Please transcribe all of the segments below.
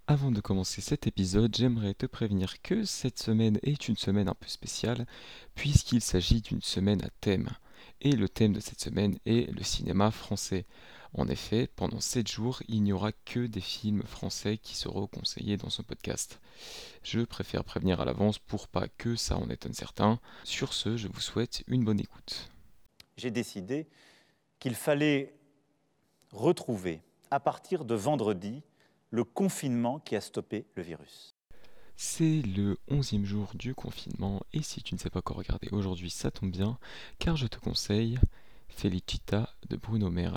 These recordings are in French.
Avant de commencer cet épisode, j'aimerais te prévenir que cette semaine est une semaine un peu spéciale, puisqu'il s'agit d'une semaine à thème. Et le thème de cette semaine est le cinéma français. En effet, pendant 7 jours, il n'y aura que des films français qui seront conseillés dans ce podcast. Je préfère prévenir à l'avance pour pas que ça en étonne certains. Sur ce, je vous souhaite une bonne écoute. J'ai décidé qu'il fallait retrouver, à partir de vendredi, le confinement qui a stoppé le virus. C'est le 11e jour du confinement et si tu ne sais pas quoi regarder aujourd'hui, ça tombe bien, car je te conseille Felicita de Bruno Merle.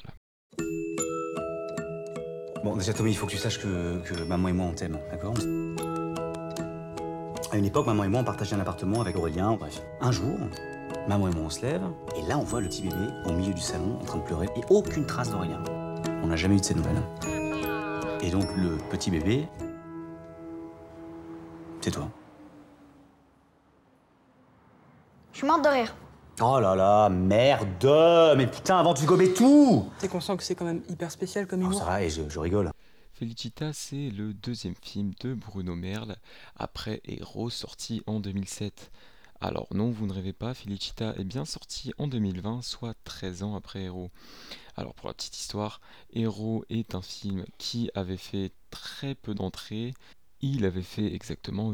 Bon, déjà, Tommy, il faut que tu saches que maman et moi, on t'aime, d'accord? À une époque, maman et moi, on partageait un appartement avec Aurélien, bref. Un jour, maman et moi, on se lève, et là, on voit le petit bébé au milieu du salon, en train de pleurer, et aucune trace d'Aurélien. On n'a jamais eu de ces nouvelles. Et donc, le petit bébé, c'est toi. Je suis morte de rire. Oh là là, merde! Mais putain, avant, tu gobais tout! T'es conscient que c'est quand même hyper spécial comme Oh, humour? ça va, et je rigole. Felicita, c'est le deuxième film de Bruno Merle, après Héros sorti en 2007. Alors non, vous ne rêvez pas, Felicita est bien sorti en 2020, soit 13 ans après Héros. Alors pour la petite histoire, Héros est un film qui avait fait très peu d'entrées. Il avait fait exactement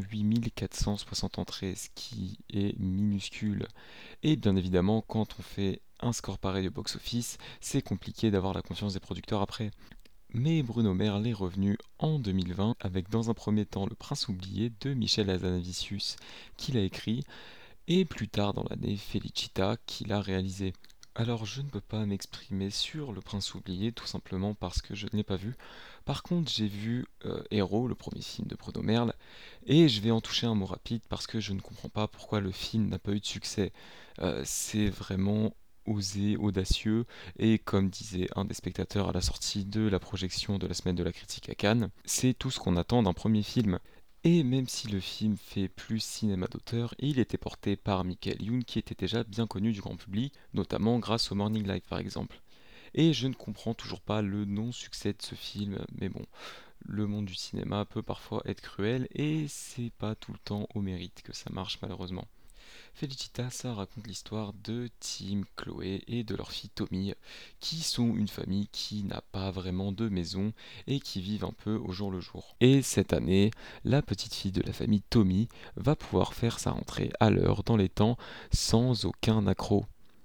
8460 entrées, ce qui est minuscule. Et bien évidemment, quand on fait un score pareil au box-office, c'est compliqué d'avoir la confiance des producteurs après. Mais Bruno Merle est revenu en 2020 avec dans un premier temps Le Prince oublié de Michel Hazanavicius qu'il a écrit et plus tard dans l'année Felicita qu'il a réalisé. Alors je ne peux pas m'exprimer sur Le Prince oublié tout simplement parce que je ne l'ai pas vu. Par contre j'ai vu Héros, le premier film de Bruno Merle, et je vais en toucher un mot rapide parce que je ne comprends pas pourquoi le film n'a pas eu de succès. C'est vraiment osé, audacieux, et comme disait un des spectateurs à la sortie de la projection de la semaine de la critique à Cannes, c'est tout ce qu'on attend d'un premier film. Et même si le film fait plus cinéma d'auteur, il était porté par Michael Youn qui était déjà bien connu du grand public, notamment grâce au Morning Live par exemple. Et je ne comprends toujours pas le non-succès de ce film, mais bon, le monde du cinéma peut parfois être cruel et c'est pas tout le temps au mérite que ça marche malheureusement. Felicita, ça raconte l'histoire de Tim, Chloé et de leur fille Tommy, qui sont une famille qui n'a pas vraiment de maison et qui vivent un peu au jour le jour. Et cette année, la petite fille de la famille Tommy va pouvoir faire sa rentrée à l'heure, dans les temps, sans aucun accroc.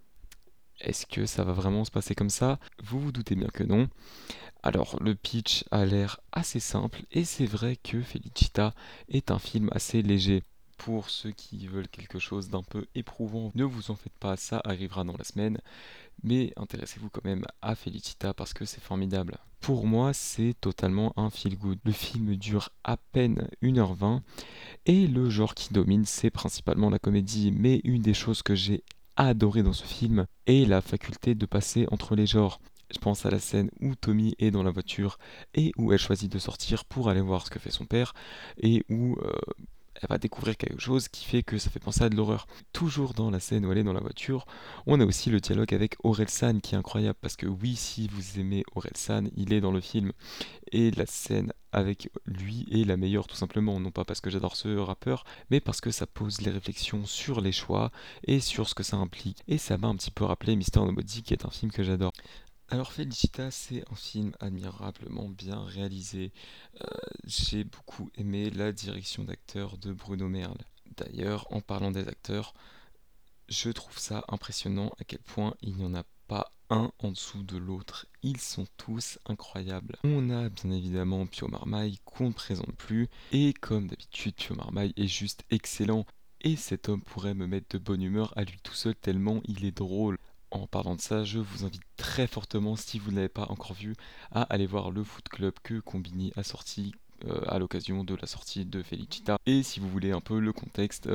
Est-ce que ça va vraiment se passer comme ça? Vous vous doutez bien que non. Alors, le pitch a l'air assez simple, et c'est vrai que Felicita est un film assez léger. Pour ceux qui veulent quelque chose d'un peu éprouvant, ne vous en faites pas, ça arrivera dans la semaine, mais intéressez-vous quand même à Felicita parce que c'est formidable. Pour moi, c'est totalement un feel-good. Le film dure à peine 1h20, et le genre qui domine, c'est principalement la comédie, mais une des choses que j'ai adoré dans ce film est la faculté de passer entre les genres. Je pense à la scène où Tommy est dans la voiture et où elle choisit de sortir pour aller voir ce que fait son père et où elle va découvrir quelque chose qui fait que ça fait penser à de l'horreur. Toujours dans la scène où elle est dans la voiture, on a aussi le dialogue avec Orelsan qui est incroyable parce que oui, si vous aimez Orelsan, il est dans le film et la scène avec lui est la meilleure tout simplement, non pas parce que j'adore ce rappeur, mais parce que ça pose les réflexions sur les choix et sur ce que ça implique. Et ça m'a un petit peu rappelé Mister Nobody qui est un film que j'adore. Alors Felicita, c'est un film admirablement bien réalisé. J'ai beaucoup aimé la direction d'acteur de Bruno Merle. D'ailleurs, en parlant des acteurs, je trouve ça impressionnant à quel point il n'y en a pas un en dessous de l'autre. Ils sont tous incroyables. On a bien évidemment Pio Marmaille qu'on ne présente plus, et comme d'habitude, Pio Marmaille est juste excellent. Et cet homme pourrait me mettre de bonne humeur à lui tout seul tellement il est drôle. En parlant de ça, je vous invite très fortement, si vous ne l'avez pas encore vu, à aller voir le Foot Club que Combini a sorti à l'occasion de la sortie de Felicita. Et si vous voulez un peu le contexte,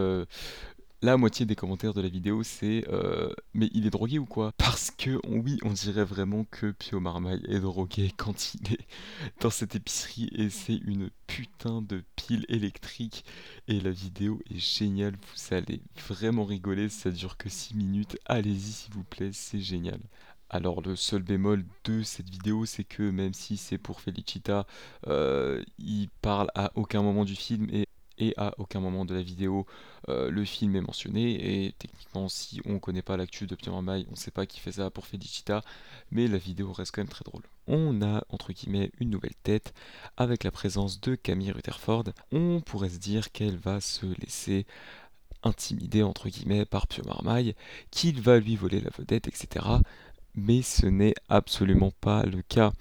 la moitié des commentaires de la vidéo c'est mais il est drogué ou quoi? Parce que oui, on dirait vraiment que Pio Marmaille est drogué quand il est dans cette épicerie et c'est une putain de pile électrique et la vidéo est géniale, vous allez vraiment rigoler, ça dure que 6 minutes, allez-y s'il vous plaît, c'est génial. Alors le seul bémol de cette vidéo, c'est que même si c'est pour Felicita, il parle aucun moment du film et à aucun moment de la vidéo, le film est mentionné. Et techniquement, si on ne connaît pas l'actu de Pio Marmaille, on ne sait pas qui fait ça pour Felicita, mais la vidéo reste quand même très drôle. On a, entre guillemets, une nouvelle tête avec la présence de Camille Rutherford. On pourrait se dire qu'elle va se laisser intimider, entre guillemets, par Pio Marmaille, qu'il va lui voler la vedette, etc. Mais ce n'est absolument pas le cas.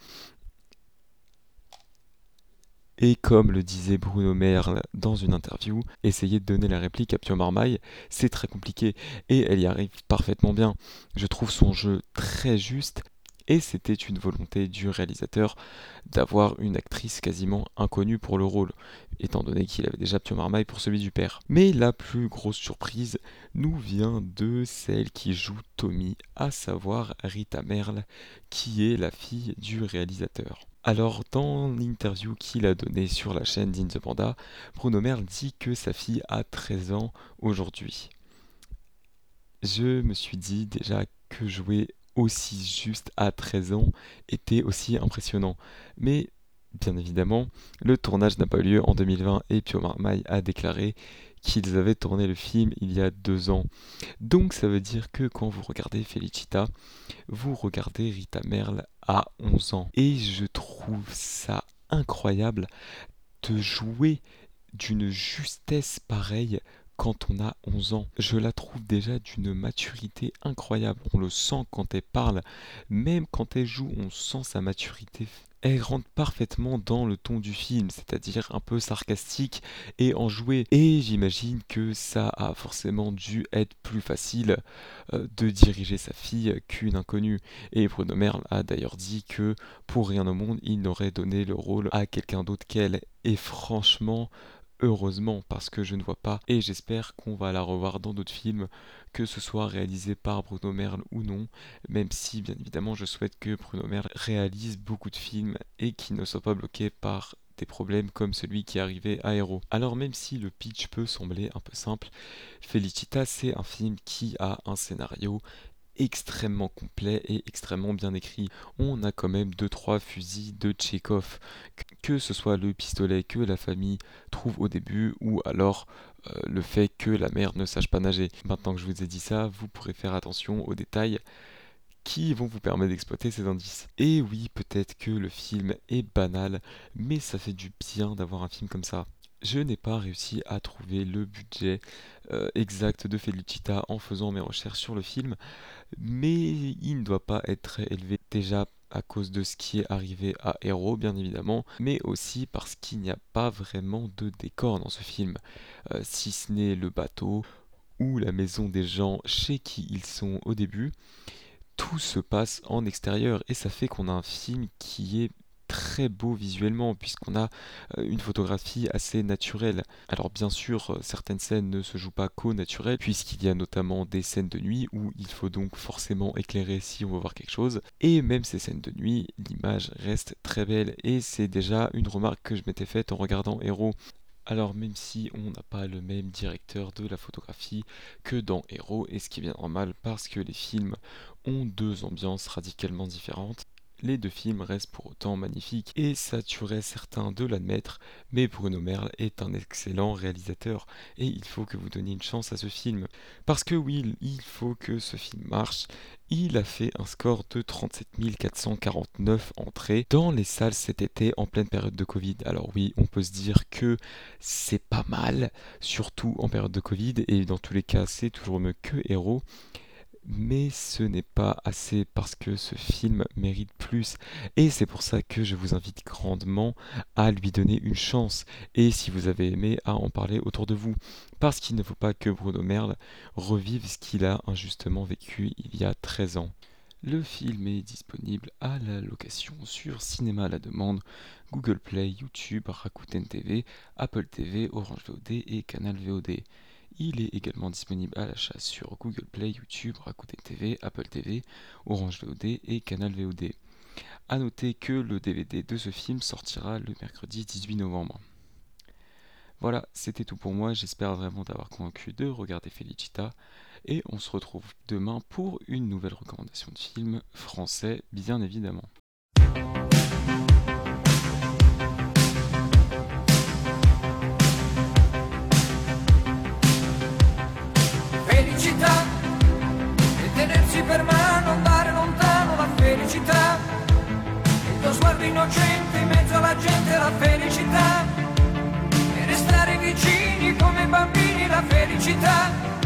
Et comme le disait Bruno Merle dans une interview, essayer de donner la réplique à Pio Marmaille, c'est très compliqué et elle y arrive parfaitement bien. Je trouve son jeu très juste et c'était une volonté du réalisateur d'avoir une actrice quasiment inconnue pour le rôle, étant donné qu'il avait déjà Pio Marmaille pour celui du père. Mais la plus grosse surprise nous vient de celle qui joue Tommy, à savoir Rita Merle, qui est la fille du réalisateur. Alors, dans l'interview qu'il a donnée sur la chaîne d'In the Panda, Bruno Merle dit que sa fille a 13 ans aujourd'hui. Je me suis dit déjà que jouer aussi juste à 13 ans était aussi impressionnant. Mais, bien évidemment, le tournage n'a pas eu lieu en 2020 et Pio Marmaille a déclaré qu'ils avaient tourné le film il y a 2 ans. Donc ça veut dire que quand vous regardez Felicita, vous regardez Rita Merle à 11 ans. Et je trouve ça incroyable de jouer d'une justesse pareille quand on a 11 ans. Je la trouve déjà d'une maturité incroyable. On le sent quand elle parle. Même quand elle joue, on sent sa maturité. Elle rentre parfaitement dans le ton du film, c'est-à-dire un peu sarcastique et enjoué. Et j'imagine que ça a forcément dû être plus facile de diriger sa fille qu'une inconnue. Et Bruno Merle a d'ailleurs dit que pour rien au monde, il n'aurait donné le rôle à quelqu'un d'autre qu'elle. Et franchement, heureusement, parce que je ne vois pas, et j'espère qu'on va la revoir dans d'autres films, que ce soit réalisé par Bruno Merle ou non, même si bien évidemment je souhaite que Bruno Merle réalise beaucoup de films et qu'il ne soit pas bloqué par des problèmes comme celui qui est arrivé à Héros. Alors même si le pitch peut sembler un peu simple, Felicita c'est un film qui a un scénario extrêmement complet et extrêmement bien écrit. On a quand même 2-3 fusils de Tchekhov, que ce soit le pistolet que la famille trouve au début ou alors le fait que la mère ne sache pas nager. Maintenant que je vous ai dit ça, vous pourrez faire attention aux détails qui vont vous permettre d'exploiter ces indices. Et oui, peut-être que le film est banal, mais ça fait du bien d'avoir un film comme ça. Je n'ai pas réussi à trouver le budget exact de Felicita en faisant mes recherches sur le film, mais il ne doit pas être très élevé déjà à cause de ce qui est arrivé à Héros bien évidemment, mais aussi parce qu'il n'y a pas vraiment de décor dans ce film, si ce n'est le bateau ou la maison des gens chez qui ils sont au début. Tout se passe en extérieur et ça fait qu'on a un film qui est très beau visuellement puisqu'on a une photographie assez naturelle. Alors bien sûr, certaines scènes ne se jouent pas qu'au naturel puisqu'il y a notamment des scènes de nuit où il faut donc forcément éclairer si on veut voir quelque chose. Et même ces scènes de nuit, l'image reste très belle et c'est déjà une remarque que je m'étais faite en regardant Héros. Alors même si on n'a pas le même directeur de la photographie que dans Héros, et ce qui est bien normal parce que les films ont 2 ambiances radicalement différentes, les 2 films restent pour autant magnifiques et ça tuerait certains de l'admettre, mais Bruno Merle est un excellent réalisateur et il faut que vous donniez une chance à ce film. Parce que oui, il faut que ce film marche. Il a fait un score de 37 449 entrées dans les salles cet été en pleine période de Covid. Alors oui, on peut se dire que c'est pas mal, surtout en période de Covid, et dans tous les cas c'est toujours mieux que Héros. Mais ce n'est pas assez parce que ce film mérite plus et c'est pour ça que je vous invite grandement à lui donner une chance et si vous avez aimé à en parler autour de vous parce qu'il ne faut pas que Bruno Merle revive ce qu'il a injustement vécu il y a 13 ans. Le film est disponible à la location sur Cinéma à la demande, Google Play, YouTube, Rakuten TV, Apple TV, Orange VOD et Canal VOD. Il est également disponible à l'achat sur Google Play, YouTube, Rakuten TV, Apple TV, Orange VOD et Canal VOD. A noter que le DVD de ce film sortira le mercredi 18 novembre. Voilà, c'était tout pour moi, j'espère vraiment t'avoir convaincu de regarder Felicita, et on se retrouve demain pour une nouvelle recommandation de film français, bien évidemment. sguardo innocente in mezzo alla gente la felicità, e restare vicini come bambini la felicità.